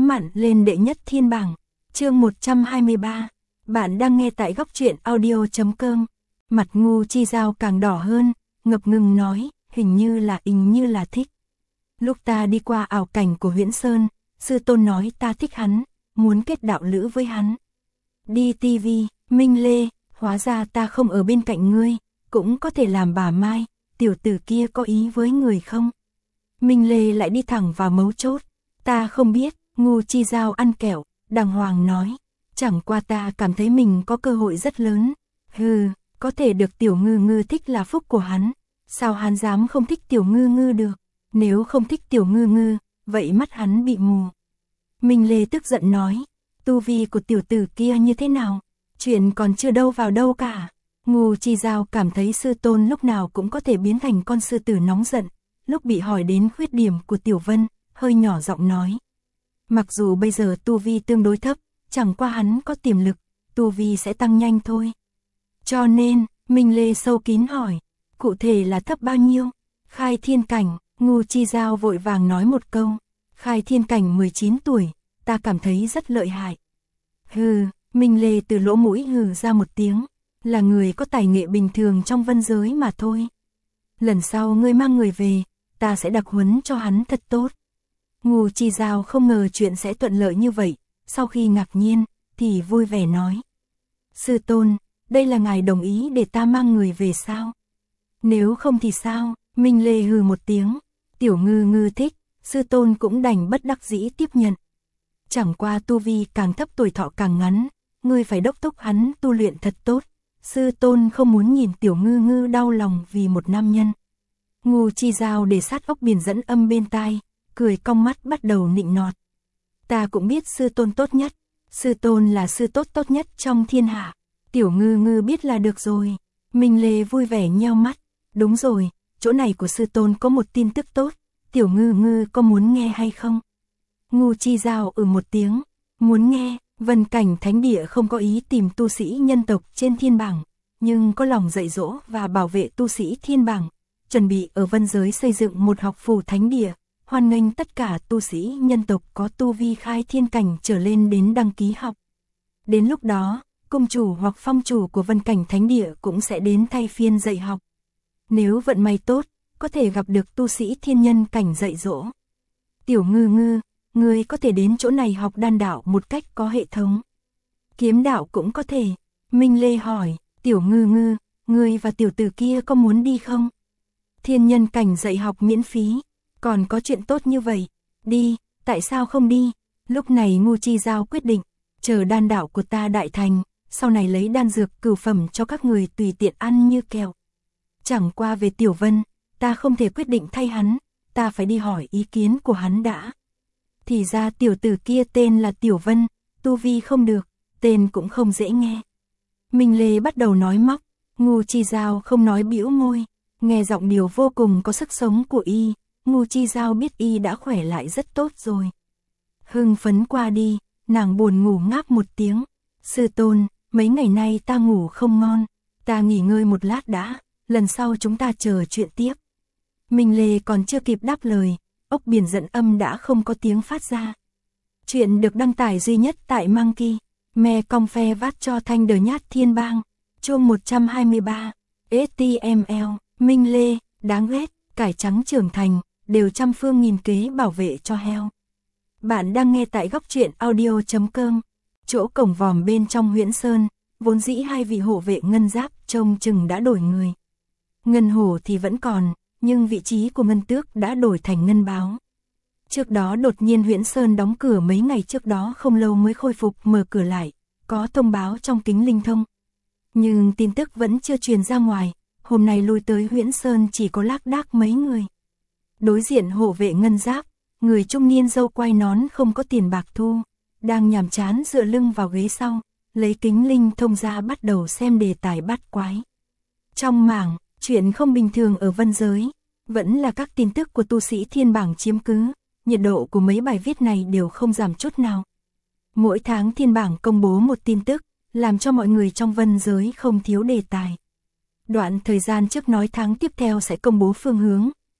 phóng mặn lên đệ nhất thiên bảng. Chương 123. Bạn đang nghe tại góc truyện audio.com. Mặt Ngô Chi Giao càng đỏ hơn, ngập ngừng nói, hình như là thích. Lúc ta đi qua ảo cảnh của Huyễn Sơn, sư tôn nói ta thích hắn, muốn kết đạo lữ với hắn. Đi tivi, Minh Lê, hóa ra ta không ở bên cạnh ngươi, cũng có thể làm bà Mai, tiểu tử kia có ý với người không? Minh Lê lại đi thẳng vào mấu chốt. Ta không biết, Ngô Chi Giao ăn kẹo, đàng hoàng nói. Chẳng qua ta cảm thấy mình có cơ hội rất lớn. Có thể được Tiểu Ngư Ngư thích là phúc của hắn. Sao hắn dám không thích Tiểu Ngư Ngư được? Nếu không thích Tiểu Ngư Ngư, vậy mắt hắn bị mù. Minh Lê tức giận nói. Tu vi của tiểu tử kia như thế nào? Chuyện còn chưa đâu vào đâu cả. Ngô Chi Giao cảm thấy sư tôn lúc nào cũng có thể biến thành con sư tử nóng giận. Lúc bị hỏi đến khuyết điểm của Tiểu Vân, hơi nhỏ giọng nói. Mặc dù bây giờ tu vi tương đối thấp, chẳng qua hắn có tiềm lực, tu vi sẽ tăng nhanh thôi. Cho nên, Minh Lê sâu kín hỏi, cụ thể là thấp bao nhiêu? Khai thiên cảnh, Ngô Chi Giao vội vàng nói một câu. Khai thiên cảnh 19 tuổi, ta cảm thấy rất lợi hại. Minh Lê từ lỗ mũi hừ ra một tiếng, là người có tài nghệ bình thường trong vân giới mà thôi. Lần sau ngươi mang người về, ta sẽ đặc huấn cho hắn thật tốt. Ngô Chi Giao không ngờ chuyện sẽ thuận lợi như vậy, sau khi ngạc nhiên, thì vui vẻ nói. Sư tôn, đây là ngài đồng ý để ta mang người về sao? Nếu không thì sao? Minh Lê hừ một tiếng, Tiểu Ngư Ngư thích, sư tôn cũng đành bất đắc dĩ tiếp nhận. Chẳng qua tu vi càng thấp tuổi thọ càng ngắn, ngươi phải đốc thúc hắn tu luyện thật tốt. Sư tôn không muốn nhìn Tiểu Ngư Ngư đau lòng vì một nam nhân. Ngô Chi Giao để sát ốc biển dẫn âm bên tai, cười cong mắt bắt đầu nịnh nọt. Ta cũng biết sư tôn tốt nhất, sư tôn là sư tốt nhất trong thiên hạ. Tiểu Ngư Ngư biết là được rồi. Minh Lê vui vẻ nheo mắt. Đúng rồi, chỗ này của sư tôn có một tin tức tốt, Tiểu Ngư Ngư có muốn nghe hay không? Ngô Chi Giao một tiếng, muốn nghe. Vân Cảnh Thánh Địa không có ý tìm tu sĩ nhân tộc trên thiên bảng, nhưng có lòng dạy dỗ và bảo vệ tu sĩ thiên bảng, chuẩn bị ở vân giới xây dựng một học phủ thánh địa, hoan nghênh tất cả tu sĩ nhân tộc có tu vi khai thiên cảnh trở lên đến đăng ký học. Đến lúc đó, cung chủ hoặc phong chủ của Vân Cảnh Thánh Địa cũng sẽ đến thay phiên dạy học. Nếu vận may tốt, có thể gặp được tu sĩ thiên nhân cảnh dạy dỗ. Tiểu Ngư Ngư, ngươi có thể đến chỗ này học đan đạo một cách có hệ thống. Kiếm đạo cũng có thể. Minh Lê hỏi, Tiểu Ngư Ngư, ngươi và tiểu tử kia có muốn đi không? Thiên nhân cảnh dạy học miễn phí, còn có chuyện tốt như vậy. Đi, tại sao không đi? Lúc này Ngô Chi Giao quyết định, chờ đan đạo của ta đại thành, sau này lấy đan dược cửu phẩm cho các người tùy tiện ăn như kẹo. Chẳng qua về Tiểu Vân, ta không thể quyết định thay hắn, ta phải đi hỏi ý kiến của hắn đã. Thì ra tiểu tử kia tên là Tiểu Vân, tu vi không được, tên cũng không dễ nghe. Minh Lê bắt đầu nói móc, Ngô Chi Giao không nói bĩu môi, nghe giọng điệu vô cùng có sức sống của y, Ngô Chi Giao biết y đã khỏe lại rất tốt rồi. Hưng phấn qua đi, nàng buồn ngủ ngáp một tiếng, sư tôn, mấy ngày nay ta ngủ không ngon, ta nghỉ ngơi một lát đã, lần sau chúng ta chờ chuyện tiếp. Minh Lê còn chưa kịp đáp lời, ốc biển dẫn âm đã không có tiếng phát ra. Chuyện được đăng tải duy nhất tại Monkey, me cong phe vát cho thanh đờ nhát thiên bang. Chương 123, HTML, Minh Lê, đáng ghét, cải trắng trưởng thành, đều trăm phương nghìn kế bảo vệ cho heo. Bạn đang nghe tại góc truyện audio.com. Chỗ cổng vòm bên trong Huyễn Sơn, vốn dĩ hai vị hộ vệ ngân giáp trông chừng đã đổi người. Ngân hổ thì vẫn còn, nhưng vị trí của ngân tước đã đổi thành ngân báo. Trước đó đột nhiên Huyễn Sơn đóng cửa mấy ngày trước đó không lâu mới khôi phục mở cửa lại, có thông báo trong kính linh thông. Nhưng tin tức vẫn chưa truyền ra ngoài, hôm nay lui tới Huyễn Sơn chỉ có lác đác mấy người. Đối diện hộ vệ ngân giáp, người trung niên râu quai nón không có tiền bạc thu, đang nhàm chán dựa lưng vào ghế sau, lấy kính linh thông ra bắt đầu xem đề tài bát quái. Trong mảng, chuyện không bình thường ở vân giới, vẫn là các tin tức của tu sĩ thiên bảng chiếm cứ, nhiệt độ của mấy bài viết này đều không giảm chút nào. Mỗi tháng thiên bảng công bố một tin tức, làm cho mọi người trong vân giới không thiếu đề tài. Đoạn thời gian trước nói tháng tiếp theo sẽ công bố phương hướng,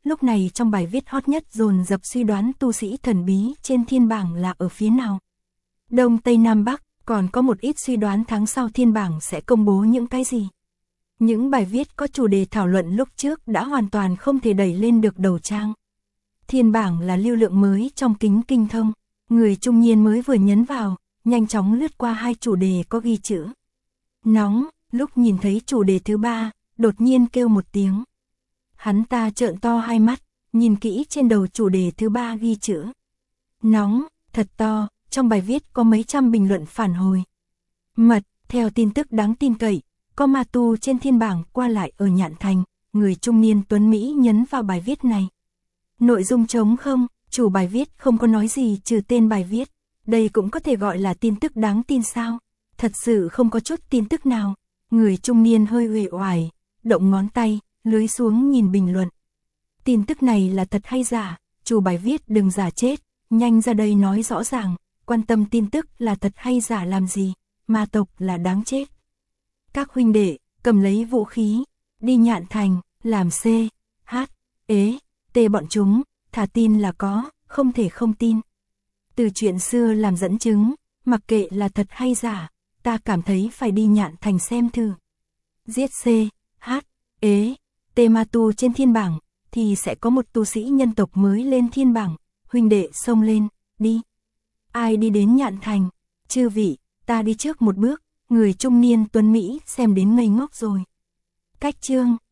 Lúc này trong bài viết hot nhất dồn dập suy đoán tu sĩ thần bí trên thiên bảng là ở phía nào. Đông Tây Nam Bắc, còn có một ít suy đoán tháng sau thiên bảng sẽ công bố những cái gì. Những bài viết có chủ đề thảo luận lúc trước đã hoàn toàn không thể đẩy lên được đầu trang. Thiên bảng là lưu lượng mới trong kính kinh thông. Người trung niên mới vừa nhấn vào, nhanh chóng lướt qua 2 chủ đề có ghi chữ nóng, lúc nhìn thấy chủ đề thứ 3, đột nhiên kêu một tiếng. Hắn ta trợn to hai mắt, nhìn kỹ trên đầu chủ đề thứ 3 ghi chữ nóng, thật to, trong bài viết có mấy trăm bình luận phản hồi. Mật, theo tin tức đáng tin cậy, có ma tu trên thiên bảng qua lại ở Nhạn Thành, người trung niên tuấn Mỹ nhấn vào bài viết này. Nội dung trống không, chủ bài viết không có nói gì trừ tên bài viết, đây cũng có thể gọi là tin tức đáng tin sao? Thật sự không có chút tin tức nào. Người trung niên hơi uể oải, động ngón tay, lưới xuống nhìn bình luận. Tin tức này là thật hay giả? Chủ bài viết đừng giả chết, nhanh ra đây nói rõ ràng, quan tâm tin tức là thật hay giả làm gì, ma tộc là đáng chết. Các huynh đệ, cầm lấy vũ khí, đi Nhạn Thành, làm C, H, ế, T bọn chúng, thả tin là có, không thể không tin. Từ chuyện xưa làm dẫn chứng, mặc kệ là thật hay giả, ta cảm thấy phải đi Nhạn Thành xem thử. Giết C, H, ế, T ma tu trên thiên bảng, thì sẽ có một tu sĩ nhân tộc mới lên thiên bảng, huynh đệ xông lên, đi. Ai đi đến Nhạn Thành? Chư vị, ta đi trước một bước, người trung niên tuấn Mỹ xem đến ngây ngốc rồi. Cách chương